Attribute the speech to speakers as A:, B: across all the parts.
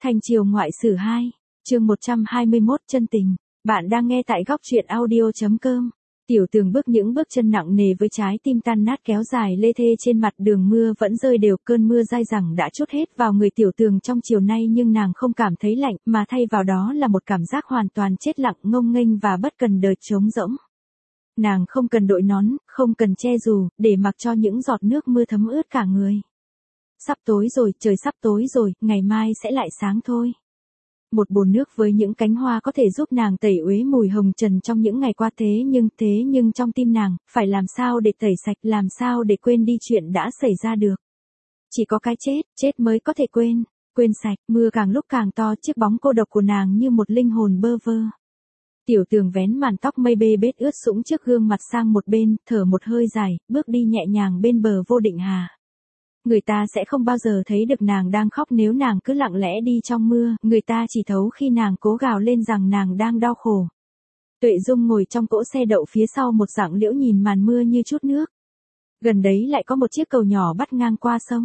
A: Thanh Triều Ngoại Sử 2, chương 121 chân tình. Bạn đang nghe tại góc truyện audio.com. Tiểu Tường bước những bước chân nặng nề với trái tim tan nát kéo dài lê thê trên mặt đường, mưa vẫn rơi đều, cơn mưa dai dẳng đã trút hết vào người Tiểu Tường trong chiều nay, nhưng nàng không cảm thấy lạnh, mà thay vào đó là một cảm giác hoàn toàn chết lặng, ngông nghênh và bất cần đời, trống rỗng. Nàng không cần đội nón, không cần che dù, để mặc cho những giọt nước mưa thấm ướt cả người. Sắp tối rồi, trời sắp tối rồi, ngày mai sẽ lại sáng thôi. Một bồn nước với những cánh hoa có thể giúp nàng tẩy uế mùi hồng trần trong những ngày qua, thế nhưng trong tim nàng, phải làm sao để tẩy sạch, làm sao để quên đi chuyện đã xảy ra được. Chỉ có cái chết mới có thể quên sạch. Mưa càng lúc càng to, chiếc bóng cô độc của nàng như một linh hồn bơ vơ. Tiểu Tường vén màn tóc mây bê bết ướt sũng trước gương mặt sang một bên, thở một hơi dài, bước đi nhẹ nhàng bên bờ vô định hà. Người ta sẽ không bao giờ thấy được nàng đang khóc nếu nàng cứ lặng lẽ đi trong mưa, người ta chỉ thấu khi nàng cố gào lên rằng nàng đang đau khổ. Tuệ Dung ngồi trong cỗ xe đậu phía sau một rặng liễu, nhìn màn mưa như chút nước. Gần đấy lại có một chiếc cầu nhỏ bắt ngang qua sông.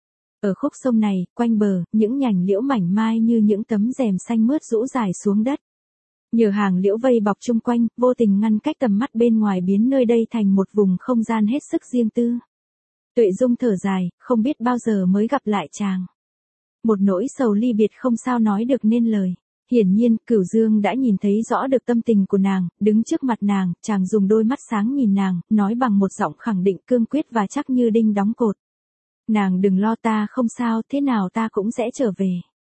A: Ở khúc sông này, quanh bờ, những nhành liễu mảnh mai như những tấm rèm xanh mướt rũ dài xuống đất. Nhờ hàng liễu vây bọc chung quanh, vô tình ngăn cách tầm mắt bên ngoài, biến nơi đây thành một vùng không gian hết sức riêng tư. Tuệ Dung thở dài, không biết bao giờ mới gặp lại chàng. Một nỗi sầu ly biệt không sao nói được nên lời. Hiển nhiên, Cửu Dương đã nhìn thấy rõ được tâm tình của nàng, đứng trước mặt nàng, chàng dùng đôi mắt sáng nhìn nàng, nói bằng một giọng khẳng định, cương quyết và chắc như đinh đóng cột. Nàng đừng lo, ta không sao, thế nào ta cũng sẽ trở về.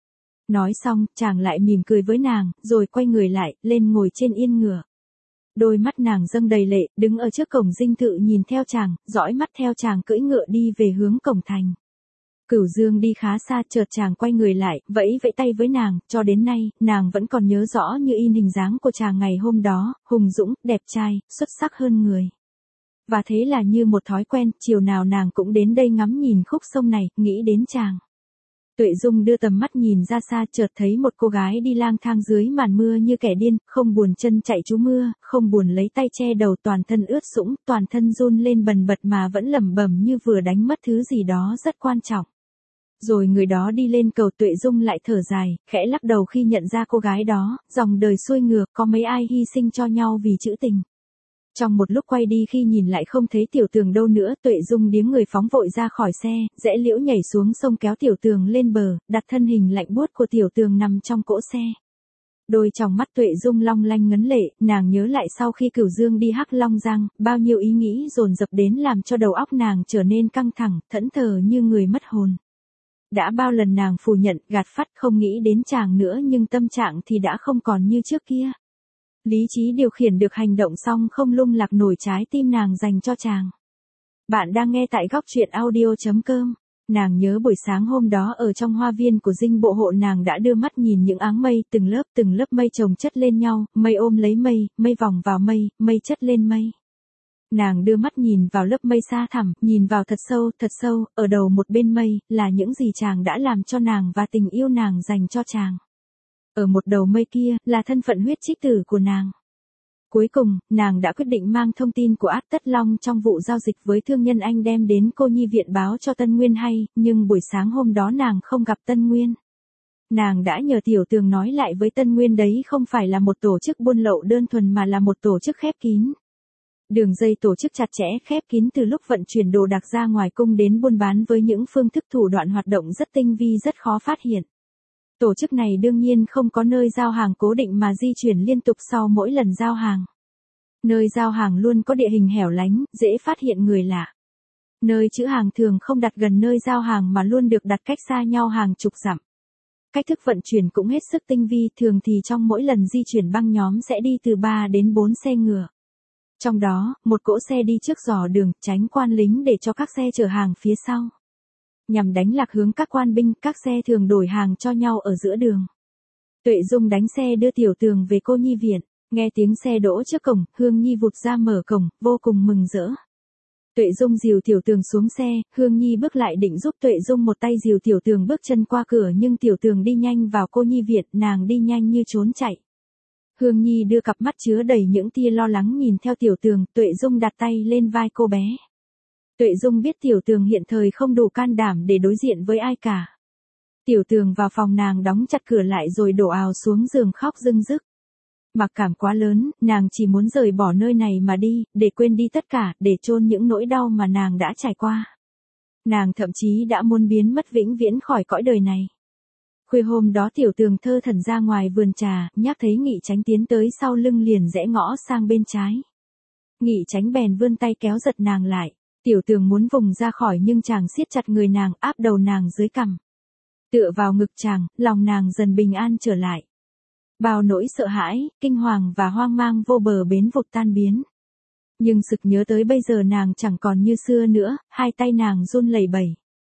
A: Nói xong, chàng lại mỉm cười với nàng, rồi quay người lại, lên ngồi trên yên ngựa. Đôi mắt nàng dâng đầy lệ, đứng ở trước cổng dinh thự nhìn theo chàng, dõi mắt theo chàng cưỡi ngựa đi về hướng cổng thành. Cửu Dương đi khá xa, chợt chàng quay người lại, vẫy tay với nàng, cho đến nay, nàng vẫn còn nhớ rõ như in hình dáng của chàng ngày hôm đó, hùng dũng, đẹp trai, xuất sắc hơn người. Và thế là như một thói quen, chiều nào nàng cũng đến đây ngắm nhìn khúc sông này, nghĩ đến chàng. Tuệ Dung đưa tầm mắt nhìn ra xa, chợt thấy một cô gái đi lang thang dưới màn mưa như kẻ điên, không buồn chân chạy trú mưa, không buồn lấy tay che đầu, toàn thân ướt sũng, toàn thân run lên bần bật mà vẫn lẩm bẩm như vừa đánh mất thứ gì đó rất quan trọng. Rồi người đó đi lên cầu, Tuệ Dung lại thở dài, khẽ lắc đầu khi nhận ra cô gái đó, dòng đời xuôi ngược, có mấy ai hy sinh cho nhau vì chữ tình. Trong một lúc quay đi, khi nhìn lại không thấy Tiểu Tường đâu nữa, Tuệ Dung điếng người phóng vội ra khỏi xe, rẽ liễu nhảy xuống sông, kéo Tiểu Tường lên bờ, đặt thân hình lạnh buốt của Tiểu Tường nằm trong cỗ xe. Đôi tròng mắt Tuệ Dung long lanh ngấn lệ, nàng nhớ lại sau khi Cửu Dương đi Hắc Long Giang, bao nhiêu ý nghĩ dồn dập đến làm cho đầu óc nàng trở nên căng thẳng, thẫn thờ như người mất hồn. Đã bao lần nàng phủ nhận, gạt phắt, không nghĩ đến chàng nữa, nhưng tâm trạng thì đã không còn như trước kia. Lý trí điều khiển được hành động, song không lung lạc nổi trái tim nàng dành cho chàng. Bạn đang nghe tại góc truyện audio.com. Nàng nhớ buổi sáng hôm đó ở trong hoa viên của dinh bộ hộ, nàng đã đưa mắt nhìn những áng mây, từng lớp mây chồng chất lên nhau, mây ôm lấy mây, mây vòng vào mây, mây chất lên mây. Nàng đưa mắt nhìn vào lớp mây xa thẳm, nhìn vào thật sâu, ở đầu một bên mây, là những gì chàng đã làm cho nàng và tình yêu nàng dành cho chàng. Ở một đầu mây kia, là thân phận huyết trích tử của nàng. Cuối cùng, nàng đã quyết định mang thông tin của Át Tất Long trong vụ giao dịch với thương nhân Anh đem đến Cô Nhi Viện báo cho Tân Nguyên hay, nhưng buổi sáng hôm đó nàng không gặp Tân Nguyên. Nàng đã nhờ Tiểu Tường nói lại với Tân Nguyên đấy không phải là một tổ chức buôn lậu đơn thuần mà là một tổ chức khép kín. Đường dây tổ chức chặt chẽ, khép kín, từ lúc vận chuyển đồ đạc ra ngoài cung đến buôn bán với những phương thức thủ đoạn hoạt động rất tinh vi, rất khó phát hiện. Tổ chức này đương nhiên không có nơi giao hàng cố định mà di chuyển liên tục sau mỗi lần giao hàng. Nơi giao hàng luôn có địa hình hẻo lánh, dễ phát hiện người lạ. Nơi trữ hàng thường không đặt gần nơi giao hàng mà luôn được đặt cách xa nhau hàng chục dặm. Cách thức vận chuyển cũng hết sức tinh vi, thường thì trong mỗi lần di chuyển băng nhóm sẽ đi từ 3 đến 4 xe ngựa. Trong đó, một cỗ xe đi trước dò đường, tránh quan lính để cho các xe chở hàng phía sau. Nhằm đánh lạc hướng các quan binh, các xe thường đổi hàng cho nhau ở giữa đường. Tuệ Dung đánh xe đưa Tiểu Tường về Cô Nhi Viện, nghe tiếng xe đỗ trước cổng, Hương Nhi vụt ra mở cổng, vô cùng mừng rỡ. Tuệ Dung dìu Tiểu Tường xuống xe, Hương Nhi bước lại định giúp Tuệ Dung một tay dìu Tiểu Tường bước chân qua cửa, nhưng Tiểu Tường đi nhanh vào Cô Nhi Viện, nàng đi nhanh như trốn chạy. Hương Nhi đưa cặp mắt chứa đầy những tia lo lắng nhìn theo Tiểu Tường, Tuệ Dung đặt tay lên vai cô bé. Tuệ Dung biết Tiểu Tường hiện thời không đủ can đảm để đối diện với ai cả. Tiểu Tường vào phòng nàng đóng chặt cửa lại rồi đổ ào xuống giường khóc rưng rức. Mặc cảm quá lớn, nàng chỉ muốn rời bỏ nơi này mà đi, để quên đi tất cả, để chôn những nỗi đau mà nàng đã trải qua. Nàng thậm chí đã muốn biến mất vĩnh viễn khỏi cõi đời này. Khuya hôm đó Tiểu Tường thơ thẩn ra ngoài vườn trà, nhắc thấy Nghị Chánh tiến tới sau lưng liền rẽ ngõ sang bên trái. Nghị Chánh bèn vươn tay kéo giật nàng lại. Tiểu Tường muốn vùng ra khỏi nhưng chàng siết chặt người nàng, áp đầu nàng dưới cằm. Tựa vào ngực chàng, lòng nàng dần bình an trở lại. Bao nỗi sợ hãi, kinh hoàng và hoang mang vô bờ bến vụt tan biến. Nhưng sực nhớ tới bây giờ nàng chẳng còn như xưa nữa, hai tay nàng run lẩy bẩy.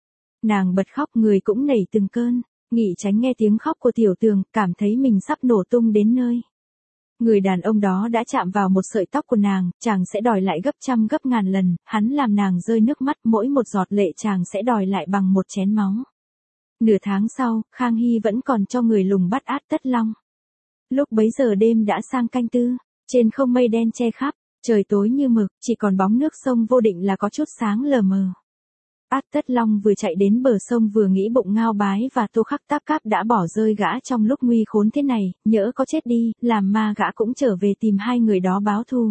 A: Nàng bật khóc, người cũng nảy từng cơn. Nghị Chánh nghe tiếng khóc của Tiểu Tường, cảm thấy mình sắp nổ tung đến nơi. Người đàn ông đó đã chạm vào một sợi tóc của nàng, chàng sẽ đòi lại gấp trăm gấp ngàn lần, hắn làm nàng rơi nước mắt, mỗi một giọt lệ chàng sẽ đòi lại bằng một chén máu. Nửa tháng sau, Khang Hy vẫn còn cho người lùng bắt Át Tất Long. Lúc bấy giờ đêm đã sang canh tư, trên không mây đen che khắp, trời tối như mực, chỉ còn bóng nước sông Vô Định là có chút sáng lờ mờ. Át Tất Long vừa chạy đến bờ sông vừa nghĩ bụng Ngao Bái và Tô Khắc Táp Cáp đã bỏ rơi gã trong lúc nguy khốn thế này, nhỡ có chết đi, làm ma gã cũng trở về tìm hai người đó báo thù.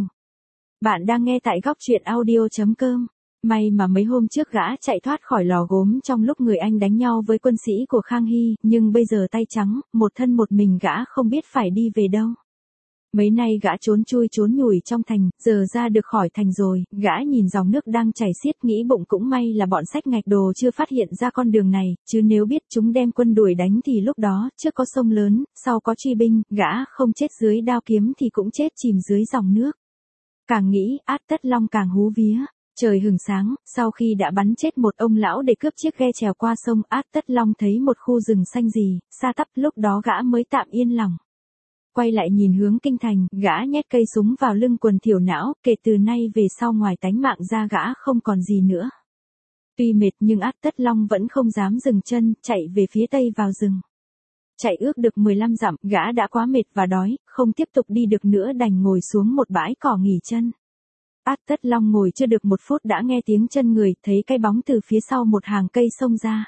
A: Bạn đang nghe tại góc truyện audio.com. May mà mấy hôm trước gã chạy thoát khỏi lò gốm trong lúc người Anh đánh nhau với quân sĩ của Khang Hy, nhưng bây giờ tay trắng, một thân một mình gã không biết phải đi về đâu. Mấy nay gã trốn chui trốn nhủi trong thành, giờ ra được khỏi thành rồi, gã nhìn dòng nước đang chảy xiết nghĩ bụng cũng may là bọn sách ngạch đồ chưa phát hiện ra con đường này, chứ nếu biết chúng đem quân đuổi đánh thì lúc đó, trước có sông lớn, sau có truy binh, gã không chết dưới đao kiếm thì cũng chết chìm dưới dòng nước. Càng nghĩ, Át Tất Long càng hú vía. Trời hừng sáng, sau khi đã bắn chết một ông lão để cướp chiếc ghe chèo qua sông, Át Tất Long thấy một khu rừng xanh rì, xa tắp, lúc đó gã mới tạm yên lòng. Quay lại nhìn hướng kinh thành, gã nhét cây súng vào lưng quần thiểu não, kể từ nay về sau ngoài tánh mạng ra gã không còn gì nữa. Tuy mệt nhưng Át Tất Long vẫn không dám dừng chân, chạy về phía tây vào rừng. Chạy ước được 15 dặm, gã đã quá mệt và đói, không tiếp tục đi được nữa đành ngồi xuống một bãi cỏ nghỉ chân. Át Tất Long ngồi chưa được một phút đã nghe tiếng chân người, thấy cái bóng từ phía sau một hàng cây xông ra.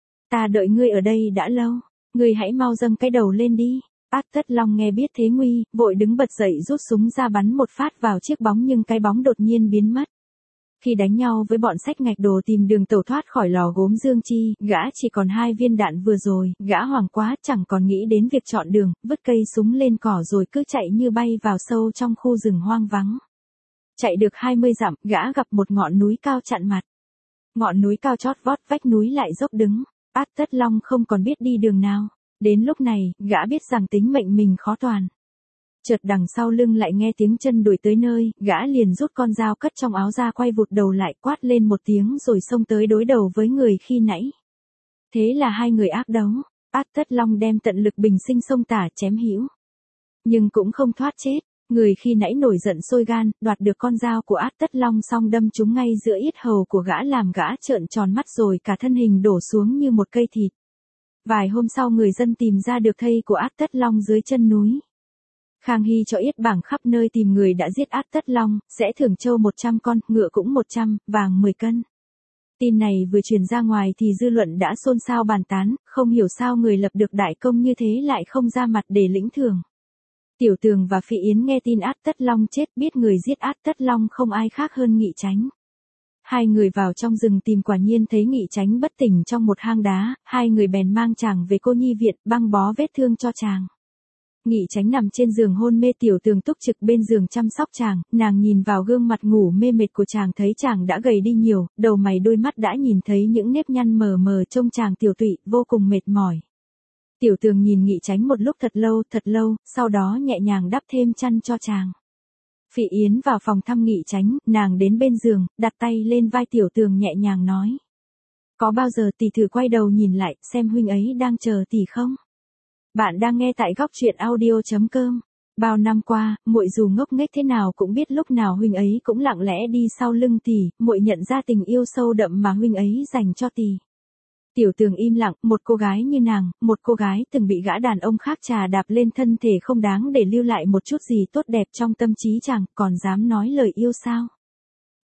A: Ta đợi ngươi ở đây đã lâu, ngươi hãy mau dâng cái đầu lên đi. Át Tất Long nghe biết thế nguy, vội đứng bật dậy rút súng ra bắn một phát vào chiếc bóng nhưng cái bóng đột nhiên biến mất. Khi đánh nhau với bọn sách ngạch đồ tìm đường tẩu thoát khỏi lò gốm Dương Chi, gã chỉ còn 2 viên đạn vừa rồi, gã hoảng quá chẳng còn nghĩ đến việc chọn đường, vứt cây súng lên cỏ rồi cứ chạy như bay vào sâu trong khu rừng hoang vắng. Chạy được 20 dặm, gã gặp một ngọn núi cao chặn mặt. Ngọn núi cao chót vót, vách núi lại dốc đứng. Át Tất Long không còn biết đi đường nào. Đến lúc này, gã biết rằng tính mệnh mình khó toàn. Chợt đằng sau lưng lại nghe tiếng chân đuổi tới nơi, gã liền rút con dao cất trong áo ra quay vụt đầu lại quát lên một tiếng rồi xông tới đối đầu với người khi nãy. Thế là hai người ác đấu, Át Tất Long đem tận lực bình sinh xông tả chém hữu. Nhưng cũng không thoát chết. Người khi nãy nổi giận sôi gan, đoạt được con dao của Át Tất Long xong đâm trúng ngay giữa yết hầu của gã làm gã trợn tròn mắt rồi cả thân hình đổ xuống như một cây thịt. Vài hôm sau người dân tìm ra được thây của Át Tất Long dưới chân núi. Khang Hy cho yết bảng khắp nơi tìm người đã giết Át Tất Long, sẽ thưởng trâu 100 con, ngựa cũng 100, vàng 10 cân. Tin này vừa truyền ra ngoài thì dư luận đã xôn xao bàn tán, không hiểu sao người lập được đại công như thế lại không ra mặt để lĩnh thưởng. Tiểu Tường và Phỉ Yến nghe tin Át Tất Long chết biết người giết Át Tất Long không ai khác hơn Nghị Chánh. Hai người vào trong rừng tìm quả nhiên thấy Nghị Chánh bất tỉnh trong một hang đá, hai người bèn mang chàng về cô nhi viện băng bó vết thương cho chàng. Nghị Chánh nằm trên giường hôn mê, Tiểu Tường túc trực bên giường chăm sóc chàng, nàng nhìn vào gương mặt ngủ mê mệt của chàng thấy chàng đã gầy đi nhiều, đầu mày đôi mắt đã nhìn thấy những nếp nhăn mờ mờ trông chàng tiều tụy, vô cùng mệt mỏi. Tiểu Tường nhìn Nghị Chánh một lúc thật lâu, sau đó nhẹ nhàng đắp thêm chăn cho chàng. Phỉ Yến vào phòng thăm Nghị Chánh, nàng đến bên giường, đặt tay lên vai Tiểu Tường nhẹ nhàng nói. Có bao giờ tỷ thử quay đầu nhìn lại, xem huynh ấy đang chờ tỷ không? Bạn đang nghe tại góc truyện audio.com. Bao năm qua, muội dù ngốc nghếch thế nào cũng biết lúc nào huynh ấy cũng lặng lẽ đi sau lưng tỷ, muội nhận ra tình yêu sâu đậm mà huynh ấy dành cho tỷ. Tiểu Tường im lặng, một cô gái như nàng, một cô gái từng bị gã đàn ông khác trà đạp lên thân thể không đáng để lưu lại một chút gì tốt đẹp trong tâm trí chàng, còn dám nói lời yêu sao?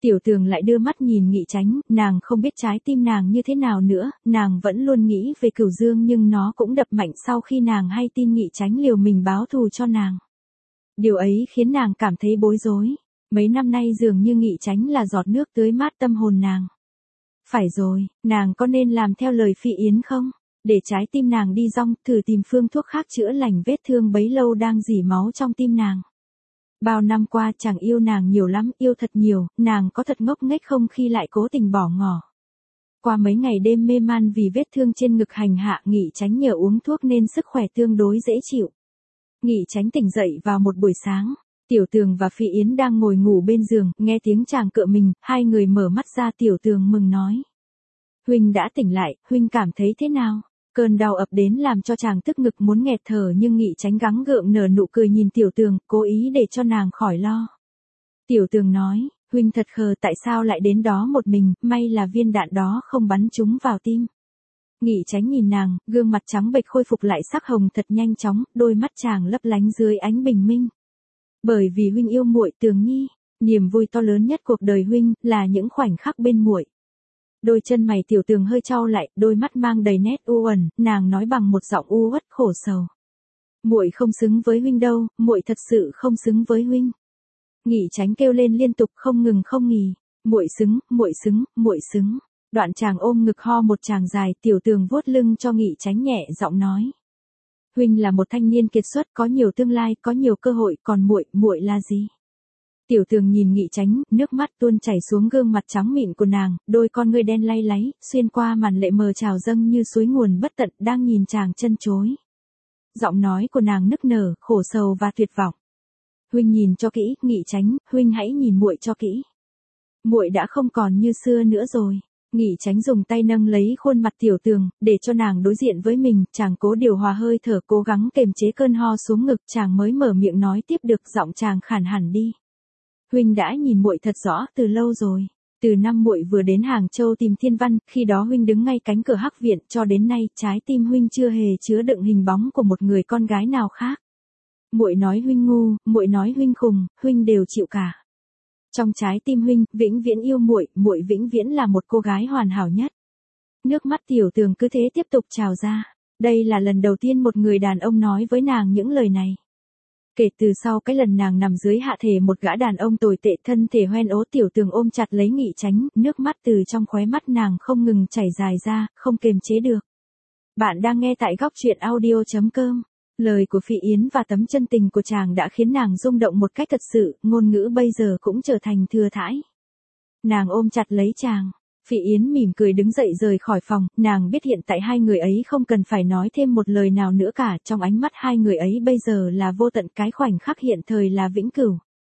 A: Tiểu Tường lại đưa mắt nhìn Nghị Chánh, nàng không biết trái tim nàng như thế nào nữa, nàng vẫn luôn nghĩ về Cửu Dương nhưng nó cũng đập mạnh sau khi nàng hay tin Nghị Chánh liều mình báo thù cho nàng. Điều ấy khiến nàng cảm thấy bối rối. Mấy năm nay dường như Nghị Chánh là giọt nước tưới mát tâm hồn nàng. Phải rồi, nàng có nên làm theo lời Phi Yến không? Để trái tim nàng đi rong, thử tìm phương thuốc khác chữa lành vết thương bấy lâu đang rỉ máu trong tim nàng. Bao năm qua chàng yêu nàng nhiều lắm, yêu thật nhiều, nàng có thật ngốc nghếch không khi lại cố tình bỏ ngỏ. Qua mấy ngày đêm mê man vì vết thương trên ngực hành hạ, Nghị Chánh nhờ uống thuốc nên sức khỏe tương đối dễ chịu. Nghị Chánh tỉnh dậy vào một buổi sáng. Tiểu Tường và Phi Yến đang ngồi ngủ bên giường, nghe tiếng chàng cựa mình, hai người mở mắt ra. Tiểu Tường mừng nói. Huynh đã tỉnh lại, huynh cảm thấy thế nào? Cơn đau ập đến làm cho chàng tức ngực muốn nghẹt thở nhưng Nghị Chánh gắng gượng nở nụ cười nhìn Tiểu Tường, cố ý để cho nàng khỏi lo. Tiểu Tường nói, huynh thật khờ, tại sao lại đến đó một mình, may là viên đạn đó không bắn trúng vào tim. Nghị Chánh nhìn nàng, gương mặt trắng bệch khôi phục lại sắc hồng thật nhanh chóng, đôi mắt chàng lấp lánh dưới ánh bình minh. Bởi vì huynh yêu muội Tường Nhi, niềm vui to lớn nhất cuộc đời huynh là những khoảnh khắc bên muội. Đôi chân mày Tiểu Tường hơi chau lại, đôi mắt mang đầy nét u uẩn, nàng nói bằng một giọng u uất khổ sầu. Muội không xứng với huynh đâu, muội thật sự không xứng với huynh. Nghị Chánh kêu lên liên tục không ngừng không nghỉ, muội xứng, muội xứng, muội xứng. Đoạn chàng ôm ngực ho một tràng dài, Tiểu Tường vuốt lưng cho Nghị Chánh nhẹ giọng nói. Huynh là một thanh niên kiệt xuất, có nhiều tương lai, có nhiều cơ hội, còn muội là gì? Tiểu Tường nhìn Nghị Chánh, nước mắt tuôn chảy xuống gương mặt trắng mịn của nàng, đôi con ngươi đen lay láy, xuyên qua màn lệ mờ trào dâng như suối nguồn bất tận đang nhìn chàng chân chối. Giọng nói của nàng nức nở, khổ sầu và tuyệt vọng. Huynh nhìn cho kỹ, Nghị Chánh, huynh hãy nhìn muội cho kỹ. Muội đã không còn như xưa nữa rồi. Nghị Chánh dùng tay nâng lấy khuôn mặt Tiểu Tường, để cho nàng đối diện với mình, chàng cố điều hòa hơi thở, cố gắng kềm chế cơn ho xuống ngực, chàng mới mở miệng nói tiếp được, giọng chàng khàn hẳn đi. Huynh đã nhìn muội thật rõ từ lâu rồi. Từ năm muội vừa đến Hàng Châu tìm Thiên Văn, khi đó huynh đứng ngay cánh cửa Hắc viện, cho đến nay, trái tim huynh chưa hề chứa đựng hình bóng của một người con gái nào khác. Muội nói huynh ngu, muội nói huynh khùng, huynh đều chịu cả. Trong trái tim huynh, vĩnh viễn yêu muội, muội vĩnh viễn là một cô gái hoàn hảo nhất. Nước mắt Tiểu Tường cứ thế tiếp tục trào ra. Đây là lần đầu tiên một người đàn ông nói với nàng những lời này. Kể từ sau cái lần nàng nằm dưới hạ thể một gã đàn ông tồi tệ, thân thể hoen ố, Tiểu Tường ôm chặt lấy Nghị Chánh, nước mắt từ trong khóe mắt nàng không ngừng chảy dài ra, không kềm chế được. Bạn đang nghe tại góc truyện audio.com. Lời của Phi Yến và tấm chân tình của chàng đã khiến nàng rung động một cách thật sự, ngôn ngữ bây giờ cũng trở thành thừa thãi. Nàng ôm chặt lấy chàng. Phi Yến mỉm cười đứng dậy rời khỏi phòng, nàng biết hiện tại hai người ấy không cần phải nói thêm một lời nào nữa cả, trong ánh mắt hai người ấy bây giờ là vô tận, cái khoảnh khắc hiện thời là vĩnh cửu.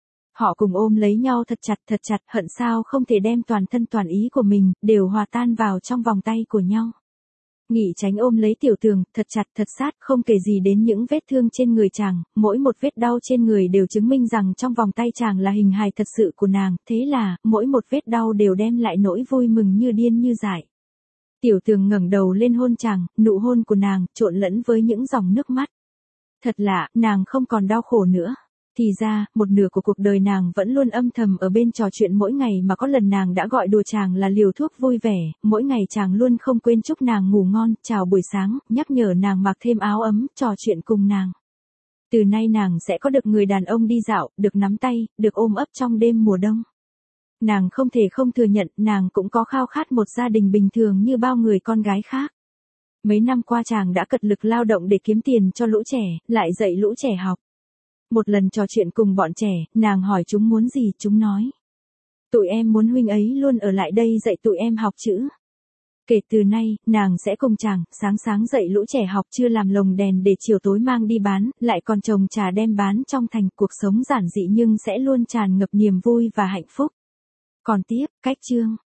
A: Họ cùng ôm lấy nhau thật chặt, hận sao không thể đem toàn thân toàn ý của mình, đều hòa tan vào trong vòng tay của nhau. Nghị Chánh ôm lấy Tiểu Tường, thật chặt thật sát, không kể gì đến những vết thương trên người chàng, mỗi một vết đau trên người đều chứng minh rằng trong vòng tay chàng là hình hài thật sự của nàng, thế là, mỗi một vết đau đều đem lại nỗi vui mừng như điên như dại. Tiểu Tường ngẩng đầu lên hôn chàng, nụ hôn của nàng, trộn lẫn với những dòng nước mắt. Thật lạ, nàng không còn đau khổ nữa. Thì ra, một nửa của cuộc đời nàng vẫn luôn âm thầm ở bên trò chuyện, mỗi ngày mà có lần nàng đã gọi đùa chàng là liều thuốc vui vẻ, mỗi ngày chàng luôn không quên chúc nàng ngủ ngon, chào buổi sáng, nhắc nhở nàng mặc thêm áo ấm, trò chuyện cùng nàng. Từ nay nàng sẽ có được người đàn ông đi dạo, được nắm tay, được ôm ấp trong đêm mùa đông. Nàng không thể không thừa nhận, nàng cũng có khao khát một gia đình bình thường như bao người con gái khác. Mấy năm qua chàng đã cật lực lao động để kiếm tiền cho lũ trẻ, lại dạy lũ trẻ học. Một lần trò chuyện cùng bọn trẻ, nàng hỏi chúng muốn gì, chúng nói. Tụi em muốn huynh ấy luôn ở lại đây dạy tụi em học chữ. Kể từ nay, nàng sẽ cùng chàng, sáng dạy lũ trẻ học, trưa làm lồng đèn để chiều tối mang đi bán, lại còn trồng trà đem bán trong thành, cuộc sống giản dị nhưng sẽ luôn tràn ngập niềm vui và hạnh phúc. Còn tiếp, cách chương.